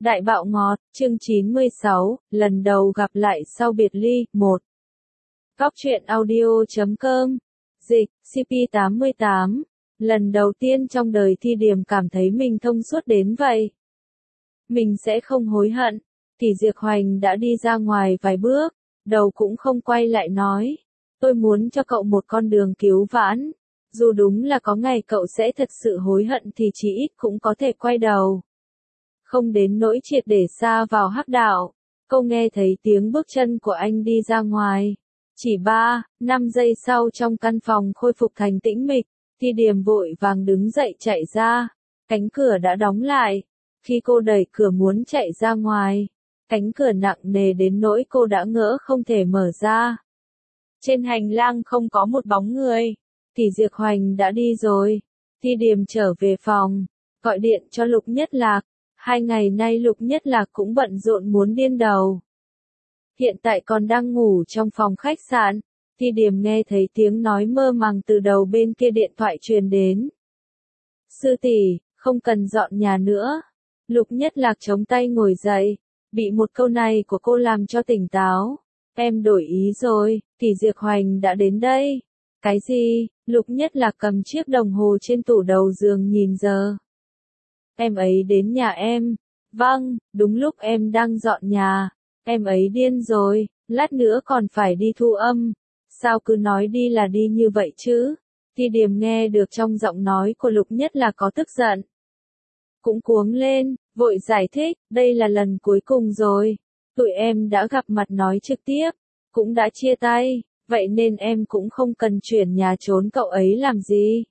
Đại bạo ngọt, chương 96, lần đầu gặp lại sau biệt ly, 1. Góc truyện audio.com, dịch, CP88, lần đầu tiên trong đời Thi Điềm cảm thấy mình thông suốt đến vậy. Mình sẽ không hối hận, thì Diệp Hoành đã đi ra ngoài vài bước, đầu cũng không quay lại nói, tôi muốn cho cậu một con đường cứu vãn, dù đúng là có ngày cậu sẽ thật sự hối hận thì chỉ ít cũng có thể quay đầu. Không đến nỗi triệt để xa vào hắc đạo. Cô nghe thấy tiếng bước chân của anh đi ra ngoài. Chỉ 3-5 giây sau trong căn phòng khôi phục thành tĩnh mịch, Thi Điềm vội vàng đứng dậy chạy ra. Cánh cửa đã đóng lại. Khi cô đẩy cửa muốn chạy ra ngoài, cánh cửa nặng nề đến nỗi cô đã ngỡ không thể mở ra. Trên hành lang không có một bóng người. Thì Diệp Hoành đã đi rồi. Thi Điềm trở về phòng, gọi điện cho Lục Nhất Lạc. 2 ngày nay Lục Nhất Lạc cũng bận rộn muốn điên đầu. Hiện tại còn đang ngủ trong phòng khách sạn, Thi Điềm nghe thấy tiếng nói mơ màng từ đầu bên kia điện thoại truyền đến. Sư tỷ, không cần dọn nhà nữa. Lục Nhất Lạc chống tay ngồi dậy, bị một câu này của cô làm cho tỉnh táo. Em đổi ý rồi, thì Diệp Hoành đã đến đây. Cái gì? Lục Nhất Lạc cầm chiếc đồng hồ trên tủ đầu giường nhìn giờ. Em ấy đến nhà em. Vâng, đúng lúc em đang dọn nhà. Em ấy điên rồi, lát nữa còn phải đi thu âm. Sao cứ nói đi là đi như vậy chứ? Thi Điềm nghe được trong giọng nói của Lục Nhất là có tức giận. Cũng cuống lên, vội giải thích, đây là lần cuối cùng rồi. Tụi em đã gặp mặt nói trực tiếp, cũng đã chia tay, vậy nên em cũng không cần chuyển nhà trốn cậu ấy làm gì.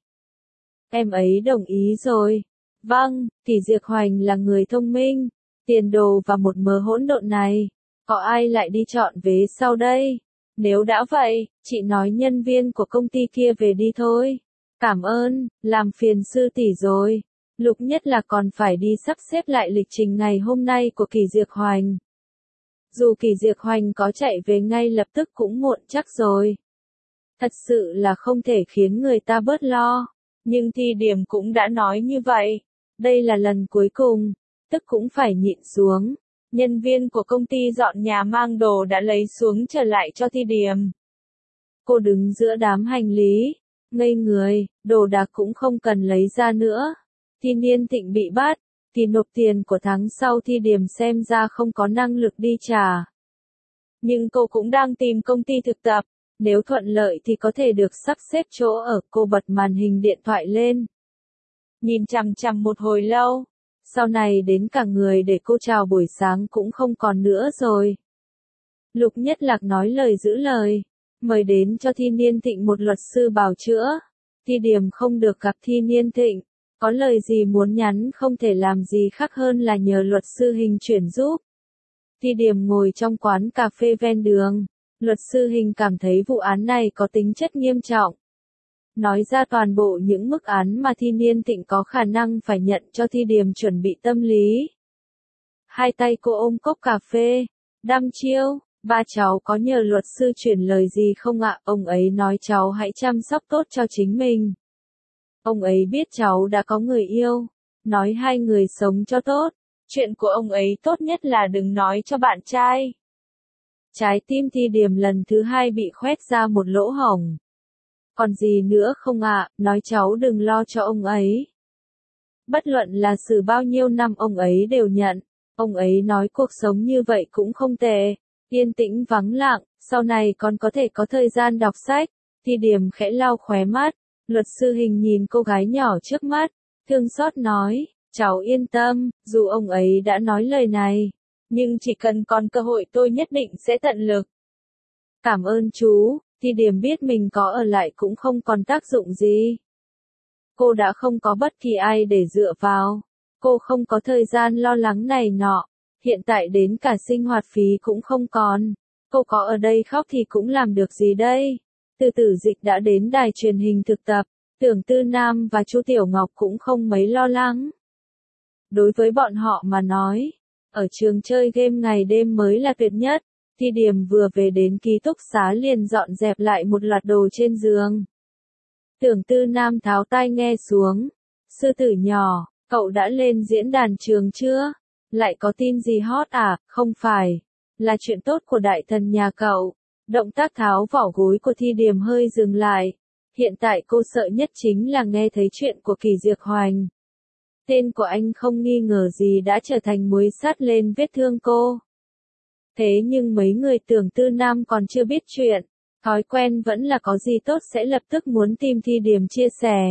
Em ấy đồng ý rồi. Vâng, thì Diệp Hoành là người thông minh, tiền đồ và một mớ hỗn độn này, có ai lại đi chọn vế sau đây? Nếu đã vậy, chị nói nhân viên của công ty kia về đi thôi. Cảm ơn, làm phiền sư tỷ rồi. Lục Nhất là còn phải đi sắp xếp lại lịch trình ngày hôm nay của Kỳ Diệp Hoành. Dù Kỳ Diệp Hoành có chạy về ngay lập tức cũng muộn chắc rồi. Thật sự là không thể khiến người ta bớt lo. Nhưng Thi Điềm cũng đã nói như vậy. Đây là lần cuối cùng, tức cũng phải nhịn xuống. Nhân viên của công ty dọn nhà mang đồ đã lấy xuống trở lại cho Thi Điềm. Cô đứng giữa đám hành lý, ngây người, đồ đạc cũng không cần lấy ra nữa. Thi Niên Thịnh bị bắt, thì nộp tiền của tháng sau Thi Điềm xem ra không có năng lực đi trả. Nhưng cô cũng đang tìm công ty thực tập, nếu thuận lợi thì có thể được sắp xếp chỗ ở. Cô bật màn hình điện thoại lên. Nhìn chằm chằm một hồi lâu, sau này đến cả người để cô chào buổi sáng cũng không còn nữa rồi. Lục Nhất Lạc nói lời giữ lời, mời đến cho Thi Niên Thịnh một luật sư bào chữa. Thi Điềm không được gặp Thi Niên Thịnh, có lời gì muốn nhắn không thể làm gì khác hơn là nhờ luật sư Hình chuyển giúp. Thi Điềm ngồi trong quán cà phê ven đường, luật sư Hình cảm thấy vụ án này có tính chất nghiêm trọng. Nói ra toàn bộ những mức án mà Thi Niên Thịnh có khả năng phải nhận cho Thi Điềm chuẩn bị tâm lý. Hai tay cô ôm cốc cà phê, đăm chiêu, ba cháu có nhờ luật sư chuyển lời gì không ạ? Ông ấy nói cháu hãy chăm sóc tốt cho chính mình. Ông ấy biết cháu đã có người yêu, nói hai người sống cho tốt. Chuyện của ông ấy tốt nhất là đừng nói cho bạn trai. Trái tim Thi Điềm lần thứ 2 bị khoét ra một lỗ hổng. Còn gì nữa không ạ? Nói cháu đừng lo cho ông ấy. Bất luận là xử bao nhiêu năm ông ấy đều nhận. Ông ấy nói cuộc sống như vậy cũng không tệ. Yên tĩnh vắng lặng, sau này còn có thể có thời gian đọc sách. Thi Điềm khẽ lau khóe mắt. Luật sư Hình nhìn cô gái nhỏ trước mắt, thương xót nói, cháu yên tâm, dù ông ấy đã nói lời này, nhưng chỉ cần còn cơ hội tôi nhất định sẽ tận lực. Cảm ơn chú. Thi Điềm biết mình có ở lại cũng không còn tác dụng gì. Cô đã không có bất kỳ ai để dựa vào. Cô không có thời gian lo lắng này nọ. Hiện tại đến cả sinh hoạt phí cũng không còn. Cô có ở đây khóc thì cũng làm được gì đây? Từ Tử Dịch đã đến đài truyền hình thực tập. Tưởng Tư Nam và Chu Tiểu Ngọc cũng không mấy lo lắng. Đối với bọn họ mà nói, ở trường chơi game ngày đêm mới là tuyệt nhất. Thi Điềm vừa về đến ký túc xá liền dọn dẹp lại một loạt đồ trên giường. Tưởng Tư Nam tháo tai nghe xuống. Sư tử nhỏ, cậu đã lên diễn đàn trường chưa? Lại có tin gì hot à? Không phải. Là chuyện tốt của đại thần nhà cậu. Động tác tháo vỏ gối của Thi Điềm hơi dừng lại. Hiện tại cô sợ nhất chính là nghe thấy chuyện của Kỳ Diệc Hoành. Tên của anh không nghi ngờ gì đã trở thành muối sắt lên vết thương cô. Thế nhưng mấy người tưởng Tư Nam còn chưa biết chuyện. Thói quen vẫn là có gì tốt sẽ lập tức muốn tìm Thi Điềm chia sẻ.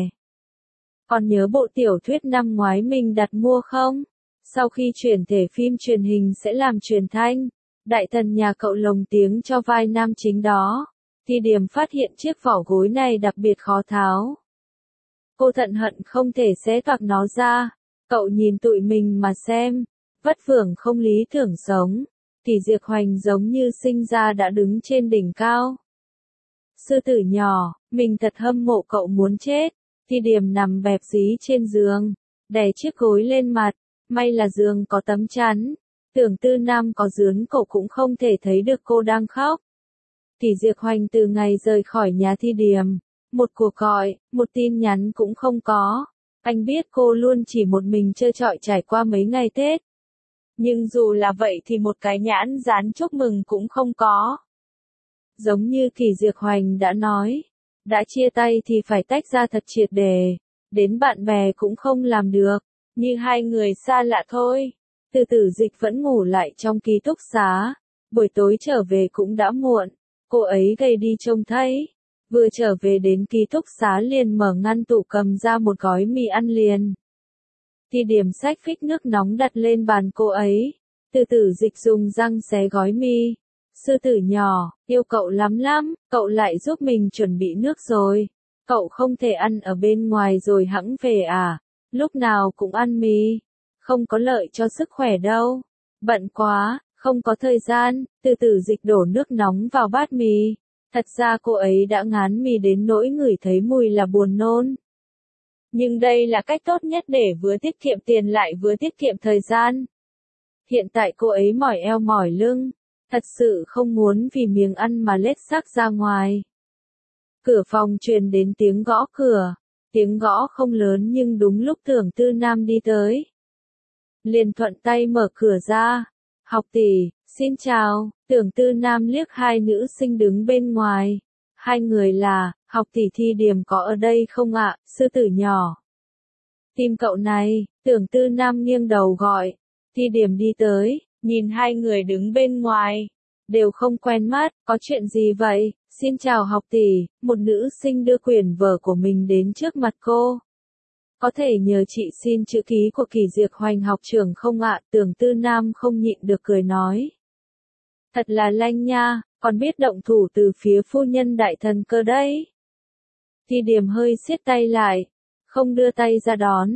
Còn nhớ bộ tiểu thuyết năm ngoái mình đặt mua không? Sau khi chuyển thể phim truyền hình sẽ làm truyền thanh. Đại thần nhà cậu lồng tiếng cho vai nam chính đó. Thi Điềm phát hiện chiếc vỏ gối này đặc biệt khó tháo. Cô thận hận không thể xé toạc nó ra. Cậu nhìn tụi mình mà xem. Vất vưởng không lý tưởng sống. Kỳ Diệc Hoành giống như sinh ra đã đứng trên đỉnh cao. Sư tử nhỏ, mình thật hâm mộ cậu muốn chết. Thi Điềm nằm bẹp dí trên giường, đè chiếc gối lên mặt, may là giường có tấm chắn. Tưởng Tư Nam có dướn cổ cũng không thể thấy được cô đang khóc. Kỳ Diệc Hoành từ ngày rời khỏi nhà Thi Điềm, một cuộc gọi, một tin nhắn cũng không có. Anh biết cô luôn chỉ một mình trơ trọi trải qua mấy ngày Tết. Nhưng dù là vậy thì một cái nhãn dán chúc mừng cũng không có. Giống như Kỳ Diệc Hoành đã nói, đã chia tay thì phải tách ra thật triệt để, đến bạn bè cũng không làm được, như hai người xa lạ thôi. Từ Tử Dịch vẫn ngủ lại trong ký túc xá, buổi tối trở về cũng đã muộn, cô ấy gầy đi trông thấy. Vừa trở về đến ký túc xá liền mở ngăn tủ cầm ra một gói mì ăn liền. Thi Điềm xách phích nước nóng đặt lên bàn cô ấy. Từ Tử Dịch dùng răng xé gói mì. Sư tử nhỏ, yêu cậu lắm lắm, cậu lại giúp mình chuẩn bị nước rồi. Cậu không thể ăn ở bên ngoài rồi hẵng về à? Lúc nào cũng ăn mì. Không có lợi cho sức khỏe đâu. Bận quá, không có thời gian. Từ Tử Dịch đổ nước nóng vào bát mì. Thật ra cô ấy đã ngán mì đến nỗi ngửi thấy mùi là buồn nôn. Nhưng đây là cách tốt nhất để vừa tiết kiệm tiền lại vừa tiết kiệm thời gian. Hiện tại cô ấy mỏi eo mỏi lưng. Thật sự không muốn vì miếng ăn mà lết xác ra ngoài. Cửa phòng truyền đến tiếng gõ cửa. Tiếng gõ không lớn nhưng đúng lúc Tưởng Tư Nam đi tới. Liền thuận tay mở cửa ra. Học tỷ, xin chào. Tưởng Tư Nam liếc hai nữ sinh đứng bên ngoài. Hai người là, học tỷ Thi Điềm có ở đây không ạ, sư tử nhỏ? Tìm cậu này, Tưởng Tư Nam nghiêng đầu gọi. Thi Điềm đi tới, nhìn hai người đứng bên ngoài. Đều không quen mắt, có chuyện gì vậy? Xin chào học tỷ, một nữ sinh đưa quyển vở của mình đến trước mặt cô. Có thể nhờ chị xin chữ ký của Kỳ Diệc Hoành học trưởng không ạ? Tưởng Tư Nam không nhịn được cười nói. Thật là lanh nha, còn biết động thủ từ phía phu nhân đại thần cơ đấy. Thi Điềm hơi siết tay lại, không đưa tay ra đón.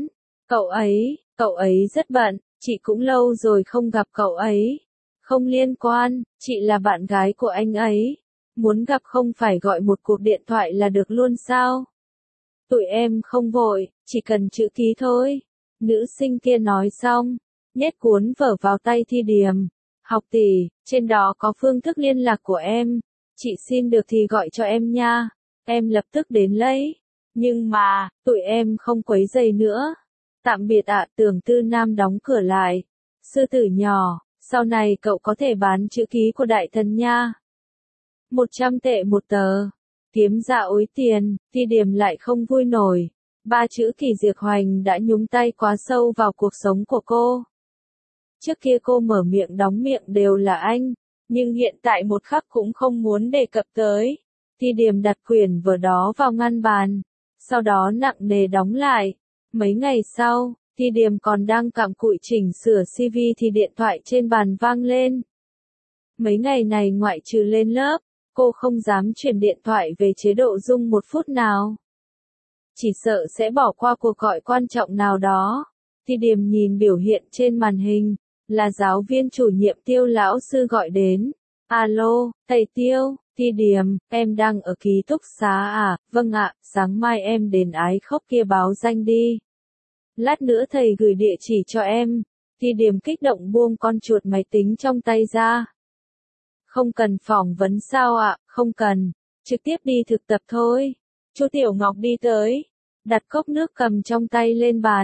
Cậu ấy rất bận, chị cũng lâu rồi không gặp cậu ấy. Không liên quan, chị là bạn gái của anh ấy. Muốn gặp không phải gọi một cuộc điện thoại là được luôn sao? Tụi em không vội, chỉ cần chữ ký thôi. Nữ sinh kia nói xong, nhét cuốn vở vào tay Thi Điềm. Học tỷ, trên đó có phương thức liên lạc của em. Chị xin được thì gọi cho em nha. Em lập tức đến lấy. Nhưng mà, tụi em không quấy rầy nữa. Tạm biệt ạ. Tưởng Tư Nam đóng cửa lại. Sư tử nhỏ, sau này cậu có thể bán chữ ký của đại thần nha. 100 tệ một tờ. Kiếm ra ối tiền, Thi Điềm lại không vui nổi. Ba chữ Kỳ Diệc Hoành đã nhúng tay quá sâu vào cuộc sống của cô. Trước kia cô mở miệng đóng miệng đều là anh, nhưng hiện tại một khắc cũng không muốn đề cập tới. Thi Điềm đặt quyển vở đó vào ngăn bàn, sau đó nặng nề đóng lại. Mấy ngày sau, Thi Điềm còn đang cặm cụi chỉnh sửa CV thì điện thoại trên bàn vang lên. Mấy ngày này ngoại trừ lên lớp, cô không dám chuyển điện thoại về chế độ rung một phút nào. Chỉ sợ sẽ bỏ qua cuộc gọi quan trọng nào đó. Thi Điềm nhìn biểu hiện trên màn hình, là giáo viên chủ nhiệm Tiêu lão sư gọi đến. Alo, thầy Tiêu, Thi Điềm, em đang ở ký túc xá à? Vâng ạ, sáng mai em đến Ái Khốc kia báo danh đi. Lát nữa thầy gửi địa chỉ cho em. Thi Điềm kích động buông con chuột máy tính trong tay ra. Không cần phỏng vấn sao ạ? Không cần, trực tiếp đi thực tập thôi. Chu Tiểu Ngọc đi tới, đặt cốc nước cầm trong tay lên bàn.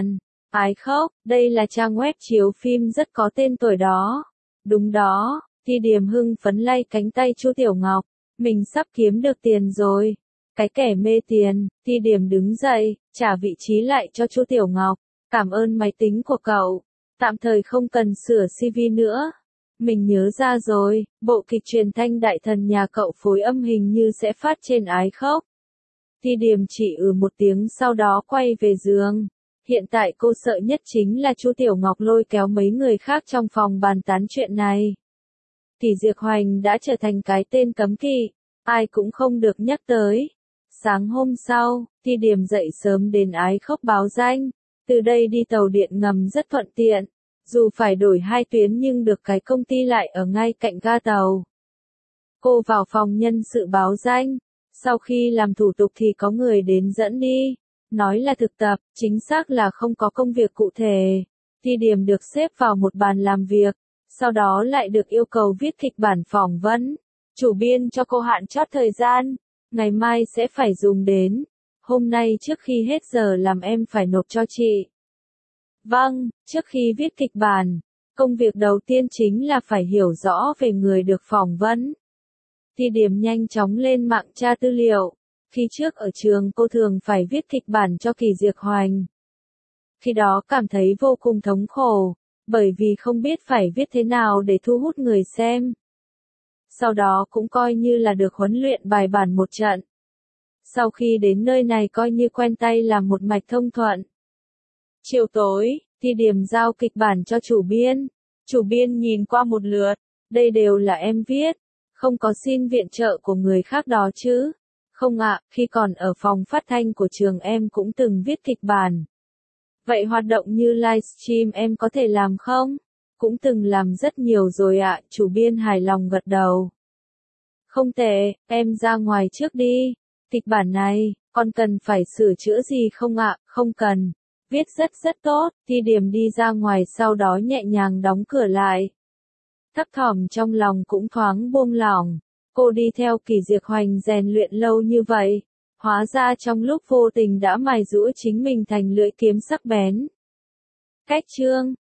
Ái khóc, đây là trang web chiếu phim rất có tên tuổi đó. Đúng đó, Ti Điềm hưng phấn lay cánh tay Chu Tiểu Ngọc. Mình sắp kiếm được tiền rồi. Cái kẻ mê tiền, Ti Điềm đứng dậy, trả vị trí lại cho Chu Tiểu Ngọc. Cảm ơn máy tính của cậu. Tạm thời không cần sửa CV nữa. Mình nhớ ra rồi, bộ kịch truyền thanh Đại Thần nhà cậu phối âm hình như sẽ phát trên Ái Khóc. Ti Điềm chỉ một tiếng sau đó quay về giường. Hiện tại cô sợ nhất chính là Chu Tiểu Ngọc lôi kéo mấy người khác trong phòng bàn tán chuyện này. Kỷ Diệp Hoành đã trở thành cái tên cấm kỵ, ai cũng không được nhắc tới. Sáng hôm sau, Ti Điềm dậy sớm đến Ái Khóc báo danh. Từ đây đi tàu điện ngầm rất thuận tiện. Dù phải đổi 2 tuyến nhưng được cái công ty lại ở ngay cạnh ga tàu. Cô vào phòng nhân sự báo danh. Sau khi làm thủ tục thì có người đến dẫn đi. Nói là thực tập, chính xác là không có công việc cụ thể. Ti Điềm được xếp vào một bàn làm việc. Sau đó lại được yêu cầu viết kịch bản phỏng vấn. Chủ biên cho cô hạn chót thời gian. Ngày mai sẽ phải dùng đến. Hôm nay trước khi hết giờ làm em phải nộp cho chị. Vâng, trước khi viết kịch bản, công việc đầu tiên chính là phải hiểu rõ về người được phỏng vấn. Ti Điềm nhanh chóng lên mạng tra tư liệu. Khi trước ở trường cô thường phải viết kịch bản cho Kỷ Diệp Hoành. Khi đó cảm thấy vô cùng thống khổ, bởi vì không biết phải viết thế nào để thu hút người xem. Sau đó cũng coi như là được huấn luyện bài bản một trận. Sau khi đến nơi này coi như quen tay làm một mạch thông thuận. Chiều tối, Ti Điềm giao kịch bản cho chủ biên. Chủ biên nhìn qua một lượt, đây đều là em viết, không có xin viện trợ của người khác đó chứ. Không ạ, khi còn ở phòng phát thanh của trường em cũng từng viết kịch bản. Vậy hoạt động như livestream em có thể làm không? Cũng từng làm rất nhiều rồi ạ, chủ biên hài lòng gật đầu. Không tệ, em ra ngoài trước đi. Kịch bản này, còn cần phải sửa chữa gì không ạ? Không cần. Viết rất tốt, Ti Điềm đi ra ngoài sau đó nhẹ nhàng đóng cửa lại. Thấp thỏm trong lòng cũng thoáng buông lỏng. Cô đi theo Kỷ Diệp Hoành rèn luyện lâu như vậy, hóa ra trong lúc vô tình đã mài giũa chính mình thành lưỡi kiếm sắc bén. Cách chương